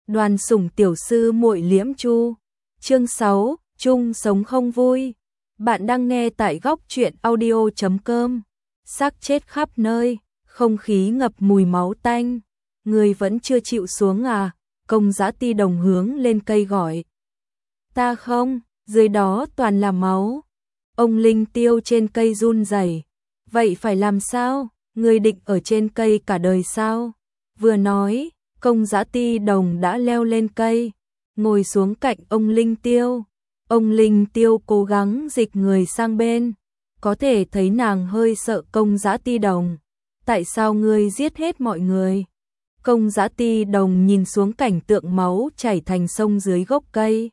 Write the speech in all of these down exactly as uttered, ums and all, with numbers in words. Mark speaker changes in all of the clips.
Speaker 1: Đoàn Sủng tiểu sư muội liễm chu. Chương sáu, chung sống không vui. Bạn đang nghe tại góc truyện audio chấm com. Xác chết khắp nơi, không khí ngập mùi máu tanh. Người vẫn chưa chịu xuống à? Công Dã Ti Đồng hướng lên cây gọi. Ta không, dưới đó toàn là máu. Ông Linh Tiêu trên cây run rẩy. Vậy phải làm sao? Người định ở trên cây cả đời sao? Vừa nói, Công Dã Ti Đồng đã leo lên cây, ngồi xuống cạnh ông Linh Tiêu. Ông Linh Tiêu cố gắng dịch người sang bên, có thể thấy nàng hơi sợ Công Dã Ti Đồng. Tại sao ngươi giết hết mọi người? Công Dã Ti Đồng nhìn xuống cảnh tượng máu chảy thành sông dưới gốc cây.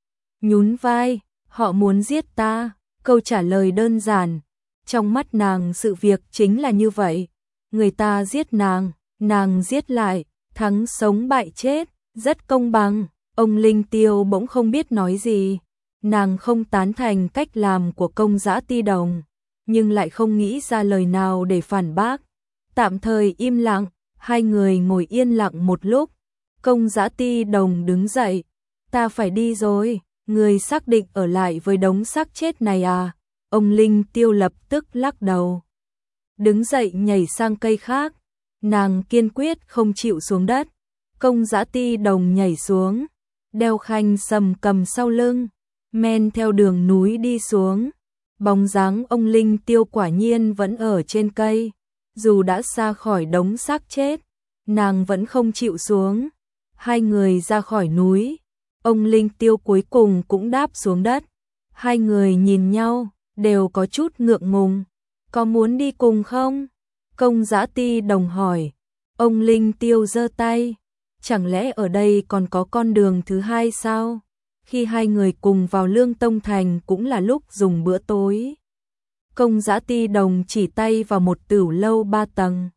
Speaker 1: Nhún vai, họ muốn giết ta. Câu trả lời đơn giản. Trong mắt nàng sự việc chính là như vậy. Người ta giết nàng, nàng giết lại, thắng sống bại chết, rất công bằng. Ông Linh Tiêu bỗng không biết nói gì. Nàng không tán thành cách làm của Công Dã Ti Đồng, nhưng lại không nghĩ ra lời nào để phản bác. Tạm thời im lặng, hai người ngồi yên lặng một lúc. Công Dã Ti Đồng đứng dậy. Ta phải đi rồi, người xác định ở lại với đống xác chết này à? Ông Linh Tiêu lập tức lắc đầu. Đứng dậy nhảy sang cây khác. Nàng kiên quyết không chịu xuống đất. Công Dã Ti Đồng nhảy xuống, đeo khanh sầm cầm sau lưng, men theo đường núi đi xuống. Bóng dáng ông Linh Tiêu quả nhiên vẫn ở trên cây. Dù đã xa khỏi đống xác chết, nàng vẫn không chịu xuống. Hai người ra khỏi núi. Ông Linh Tiêu cuối cùng cũng đáp xuống đất. Hai người nhìn nhau, đều có chút ngượng ngùng. Có muốn đi cùng không? Công Dã Ti Đồng hỏi. Ông Linh Tiêu giơ tay. Chẳng lẽ ở đây còn có con đường thứ hai sao? Khi hai người cùng vào Lương Tông Thành cũng là lúc dùng bữa tối. Công Dã Ti Đồng chỉ tay vào một tửu lâu ba tầng.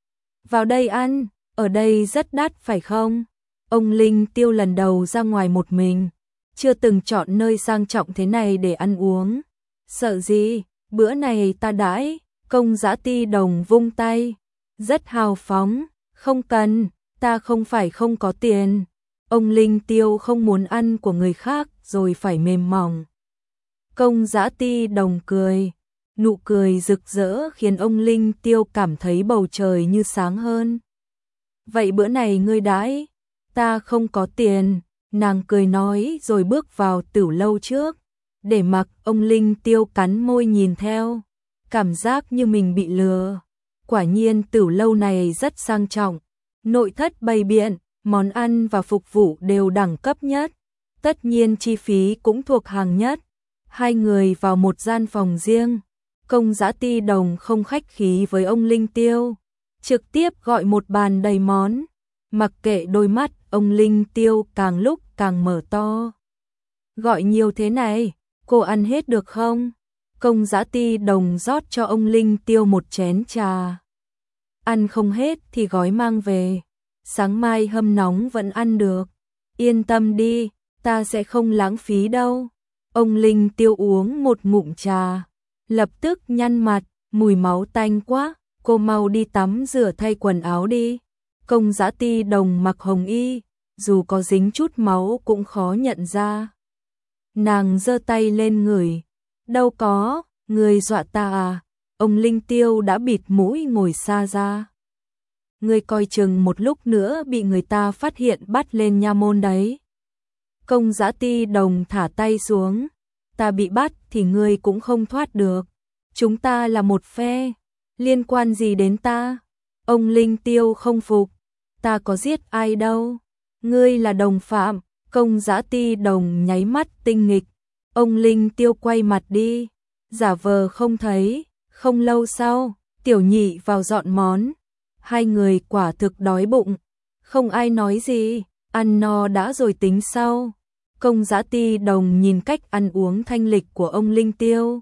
Speaker 1: Vào đây ăn, ở đây rất đắt phải không? Ông Linh Tiêu lần đầu ra ngoài một mình, chưa từng chọn nơi sang trọng thế này để ăn uống. Sợ gì, bữa này ta đãi. Công Dã Ti Đồng vung tay, rất hào phóng. Không cần, ta không phải không có tiền. Ông Linh Tiêu không muốn ăn của người khác rồi phải mềm mỏng. Công Dã Ti Đồng cười, nụ cười rực rỡ khiến ông Linh Tiêu cảm thấy bầu trời như sáng hơn. Vậy bữa này ngươi đãi? Ta không có tiền, nàng cười nói rồi bước vào tửu lâu trước. Để mặc ông Linh Tiêu cắn môi nhìn theo, cảm giác như mình bị lừa. Quả nhiên tửu lâu này rất sang trọng, nội thất bày biện, món ăn và phục vụ đều đẳng cấp nhất, tất nhiên chi phí cũng thuộc hàng nhất. Hai người vào một gian phòng riêng. Công Dã Ti Đồng không khách khí với ông Linh Tiêu, trực tiếp gọi một bàn đầy món. Mặc kệ đôi mắt ông Linh Tiêu càng lúc càng mở to. Gọi nhiều thế này, cô ăn hết được không? Công Dã Ti Đồng rót cho ông Linh Tiêu một chén trà. Ăn không hết thì gói mang về, sáng mai hâm nóng vẫn ăn được. Yên tâm đi, ta sẽ không lãng phí đâu. Ông Linh Tiêu uống một ngụm trà, lập tức nhăn mặt, mùi máu tanh quá, cô mau đi tắm rửa thay quần áo đi. Công Dã Ti Đồng mặc hồng y, dù có dính chút máu cũng khó nhận ra. Nàng giơ tay lên ngửi. Đâu có, người dọa ta à? Ông Linh Tiêu đã bịt mũi ngồi xa ra. Ngươi coi chừng một lúc nữa bị người ta phát hiện bắt lên nha môn đấy. Công Dã Ti Đồng thả tay xuống. Ta bị bắt thì ngươi cũng không thoát được. Chúng ta là một phe, liên quan gì đến ta? Ông Linh Tiêu không phục. Ta có giết ai đâu. Ngươi là đồng phạm. Công Dã Ti Đồng nháy mắt tinh nghịch. Ông Linh Tiêu quay mặt đi, giả vờ không thấy. Không lâu sau, Tiểu Nhị vào dọn món. Hai người quả thực đói bụng. Không ai nói gì, ăn no đã rồi tính sau. Công Dã Ti Đồng nhìn cách ăn uống thanh lịch của ông Linh Tiêu,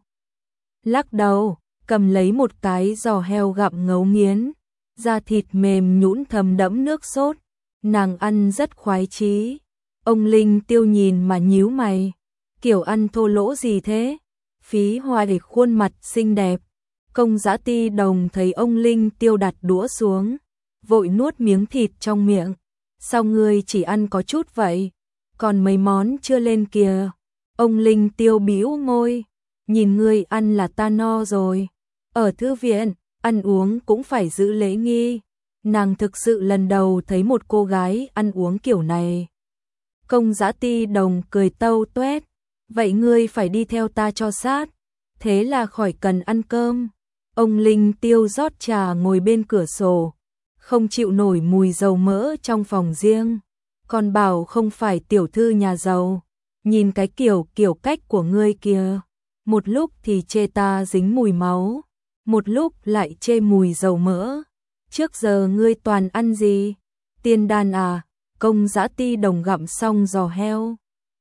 Speaker 1: lắc đầu, cầm lấy một cái giò heo gặm ngấu nghiến. Da thịt mềm nhũn thấm đẫm nước sốt. Nàng ăn rất khoái chí. Ông Linh Tiêu nhìn mà nhíu mày. Kiểu ăn thô lỗ gì thế? Phí hoài để khuôn mặt xinh đẹp. Công Dã Ti Đồng thấy ông Linh Tiêu đặt đũa xuống, vội nuốt miếng thịt trong miệng. sao ngươi chỉ ăn có chút vậy, còn mấy món chưa lên kìa. Ông Linh Tiêu bĩu môi, nhìn ngươi ăn là ta no rồi. Ở thư viện, ăn uống cũng phải giữ lễ nghi. Nàng thực sự lần đầu thấy một cô gái ăn uống kiểu này. Công Dã Ti Đồng cười tâu tuét, vậy ngươi phải đi theo ta cho sát, thế là khỏi cần ăn cơm. Ông Linh Tiêu rót trà ngồi bên cửa sổ, không chịu nổi mùi dầu mỡ trong phòng riêng, còn bảo không phải tiểu thư nhà giàu. Nhìn cái kiểu kiểu cách của ngươi kìa, một lúc thì chê ta dính mùi máu, một lúc lại chê mùi dầu mỡ. Trước giờ ngươi toàn ăn gì? Tiên đan à? Công Dã Ti Đồng gặm xong giò heo,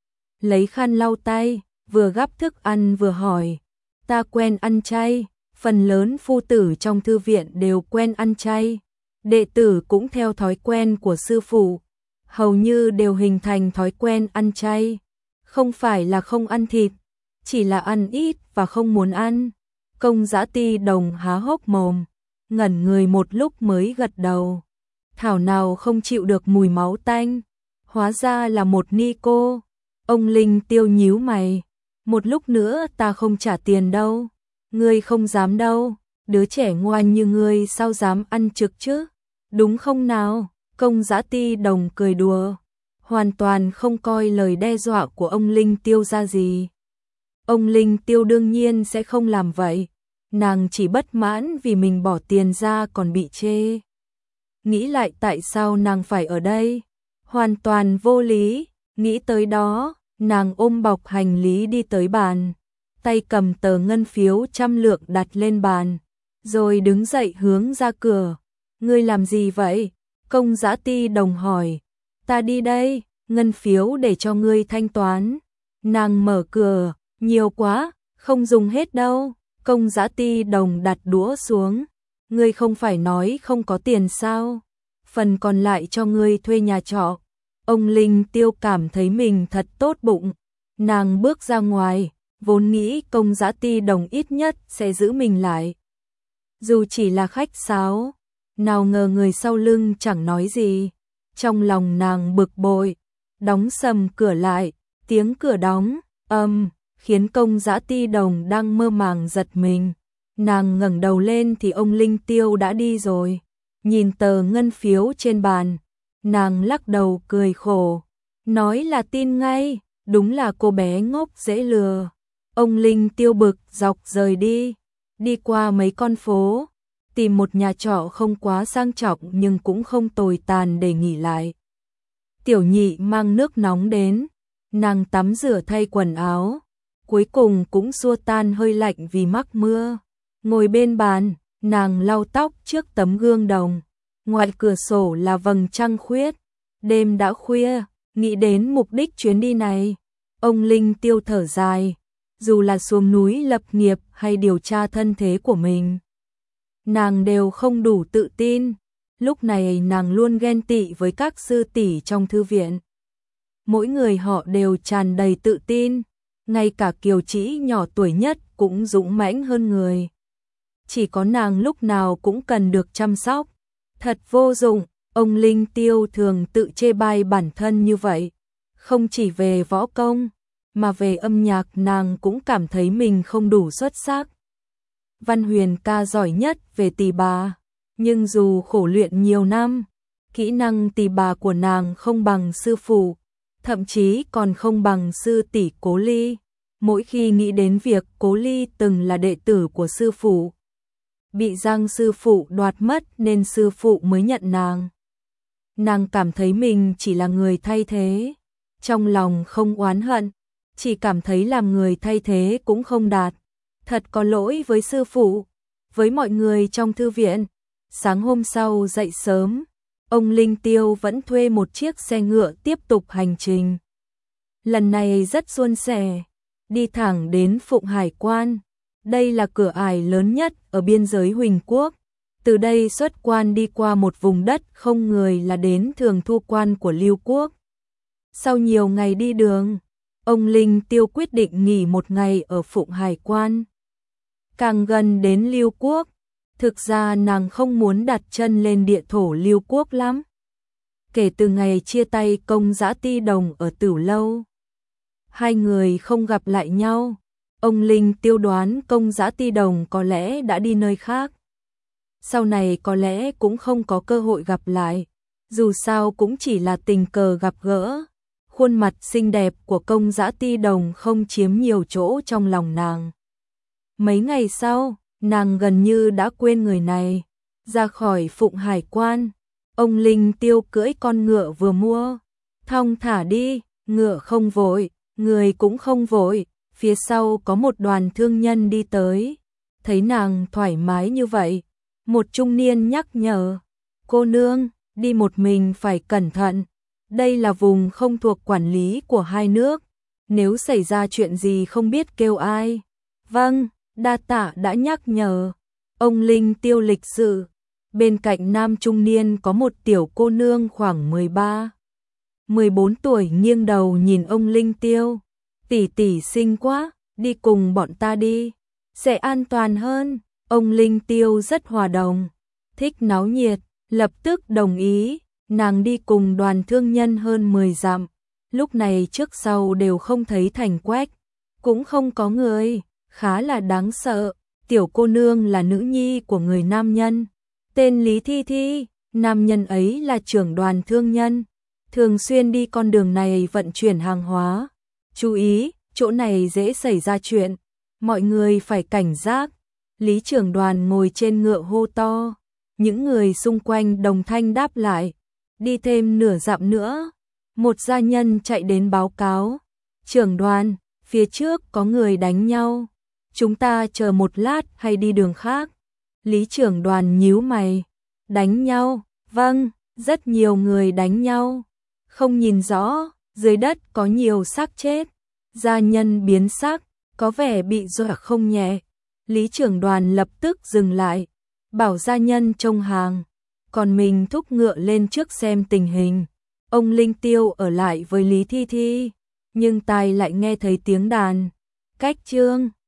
Speaker 1: lấy khăn lau tay, vừa gắp thức ăn vừa hỏi. Ta quen ăn chay, phần lớn phu tử trong thư viện đều quen ăn chay. Đệ tử cũng theo thói quen của sư phụ, hầu như đều hình thành thói quen ăn chay. Không phải là không ăn thịt, chỉ là ăn ít và không muốn ăn. Công Dã Ti Đồng há hốc mồm, ngẩn người một lúc mới gật đầu. Thảo nào không chịu được mùi máu tanh, hóa ra là một ni cô. Ông Linh Tiêu nhíu mày, một lúc nữa ta không trả tiền đâu. Ngươi không dám đâu, đứa trẻ ngoan như ngươi sao dám ăn trực chứ, đúng không nào? Công Dã Ti Đồng cười đùa, hoàn toàn không coi lời đe dọa của ông Linh Tiêu ra gì. Ông Linh Tiêu đương nhiên sẽ không làm vậy, nàng chỉ bất mãn vì mình bỏ tiền ra còn bị chê. Nghĩ lại tại sao nàng phải ở đây, hoàn toàn vô lý. Nghĩ tới đó, nàng ôm bọc hành lý đi tới bàn, tay cầm tờ ngân phiếu trăm lượng đặt lên bàn, rồi đứng dậy hướng ra cửa. Ngươi làm gì vậy? Công Dã Ti Đồng hỏi. Ta đi đây, ngân phiếu để cho ngươi thanh toán. Nàng mở cửa, nhiều quá, không dùng hết đâu. Công Dã Ti Đồng đặt đũa xuống. Ngươi không phải nói không có tiền sao? Phần còn lại cho ngươi thuê nhà trọ. Ông Linh Tiêu cảm thấy mình thật tốt bụng. Nàng bước ra ngoài, vốn nghĩ Công Dã Ti Đồng ít nhất sẽ giữ mình lại, dù chỉ là khách sáo. Nào ngờ người sau lưng chẳng nói gì. Trong lòng nàng bực bội, đóng sầm cửa lại. Tiếng cửa đóng âm khiến Công Dã Ti Đồng đang mơ màng giật mình. Nàng ngẩng đầu lên thì ông Linh Tiêu đã đi rồi. Nhìn tờ ngân phiếu trên bàn, nàng lắc đầu cười khổ, nói là tin ngay, đúng là cô bé ngốc dễ lừa. Ông Linh Tiêu bực dọc rời đi, đi qua mấy con phố, tìm một nhà trọ không quá sang trọng nhưng cũng không tồi tàn để nghỉ lại. Tiểu Nhị mang nước nóng đến, nàng tắm rửa thay quần áo, cuối cùng cũng xua tan hơi lạnh vì mắc mưa. Ngồi bên bàn, nàng lau tóc trước tấm gương đồng, ngoài cửa sổ là vầng trăng khuyết. Đêm đã khuya, nghĩ đến mục đích chuyến đi này, ông Linh Tiêu thở dài. Dù là xuống núi lập nghiệp hay điều tra thân thế của mình, nàng đều không đủ tự tin. Lúc này nàng luôn ghen tị với các sư tỷ trong thư viện. Mỗi người họ đều tràn đầy tự tin, ngay cả Kiều Trĩ nhỏ tuổi nhất cũng dũng mãnh hơn người. Chỉ có nàng lúc nào cũng cần được chăm sóc. Thật vô dụng, ông Linh Tiêu thường tự chê bai bản thân như vậy. Không chỉ về võ công, mà về âm nhạc nàng cũng cảm thấy mình không đủ xuất sắc. Văn Huyền ca giỏi nhất về tỳ bà, nhưng dù khổ luyện nhiều năm, kỹ năng tỳ bà của nàng không bằng sư phụ, thậm chí còn không bằng sư tỷ Cố Ly. Mỗi khi nghĩ đến việc Cố Ly từng là đệ tử của sư phụ, bị Giang sư phụ đoạt mất nên sư phụ mới nhận nàng, nàng cảm thấy mình chỉ là người thay thế, trong lòng không oán hận, chỉ cảm thấy làm người thay thế cũng không đạt. Thật có lỗi với sư phụ, với mọi người trong thư viện. Sáng hôm sau dậy sớm, ông Linh Tiêu vẫn thuê một chiếc xe ngựa tiếp tục hành trình. Lần này rất suôn sẻ, đi thẳng đến Phụng Hải Quan. Đây là cửa ải lớn nhất ở biên giới Huỳnh Quốc. Từ đây xuất quan đi qua một vùng đất không người là đến Thường Thu Quan của Lưu Quốc. Sau nhiều ngày đi đường, ông Linh Tiêu quyết định nghỉ một ngày ở Phụng Hải Quan. Càng gần đến Lưu Quốc, thực ra nàng không muốn đặt chân lên địa thổ Lưu Quốc lắm. kể từ ngày chia tay Công Dã Ti Đồng ở Tửu Lâu. Hai người không gặp lại nhau, ông Linh Tiêu đoán Công Dã Ti Đồng có lẽ đã đi nơi khác. Sau này có lẽ cũng không có cơ hội gặp lại, dù sao cũng chỉ là tình cờ gặp gỡ. Khuôn mặt xinh đẹp của Công Dã Ti Đồng không chiếm nhiều chỗ trong lòng nàng. Mấy ngày sau, nàng gần như đã quên người này. Ra khỏi Phụng Hải Quan, ông Linh Tiêu cưỡi con ngựa vừa mua. Thong thả đi, ngựa không vội, người cũng không vội. Phía sau có một đoàn thương nhân đi tới. Thấy nàng thoải mái như vậy, một trung niên nhắc nhở. Cô nương, đi một mình phải cẩn thận. Đây là vùng không thuộc quản lý của hai nước. Nếu xảy ra chuyện gì không biết kêu ai. Vâng, đa tạ đã nhắc nhở. Ông Linh Tiêu lịch sự. Bên cạnh nam trung niên có một tiểu cô nương khoảng mười ba, mười bốn tuổi nghiêng đầu nhìn ông Linh Tiêu. Tỷ tỷ xinh quá, đi cùng bọn ta đi. Sẽ an toàn hơn. Ông Linh Tiêu rất hòa đồng. Thích náo nhiệt, lập tức đồng ý. Nàng đi cùng đoàn thương nhân hơn mười dặm. Lúc này trước sau đều không thấy Thành Quách. Cũng không có người, khá là đáng sợ. Tiểu cô nương là nữ nhi của người nam nhân. Tên Lý Thi Thi, nam nhân ấy là trưởng đoàn thương nhân. Thường xuyên đi con đường này vận chuyển hàng hóa. Chú ý, chỗ này dễ xảy ra chuyện. Mọi người phải cảnh giác. Lý trưởng đoàn ngồi trên ngựa hô to. Những người xung quanh đồng thanh đáp lại. Đi thêm nửa dặm nữa. Một gia nhân chạy đến báo cáo. Trưởng đoàn, phía trước có người đánh nhau. Chúng ta chờ một lát hay đi đường khác? Lý trưởng đoàn nhíu mày. Đánh nhau? Vâng, rất nhiều người đánh nhau. Không nhìn rõ, dưới đất có nhiều xác chết. Gia nhân biến sắc, có vẻ bị dọa không nhẹ. Lý trưởng đoàn lập tức dừng lại, bảo gia nhân trông hàng, còn mình thúc ngựa lên trước xem tình hình. Ông Linh Tiêu ở lại với Lý Thi Thi, nhưng tai lại nghe thấy tiếng đàn. Cách chương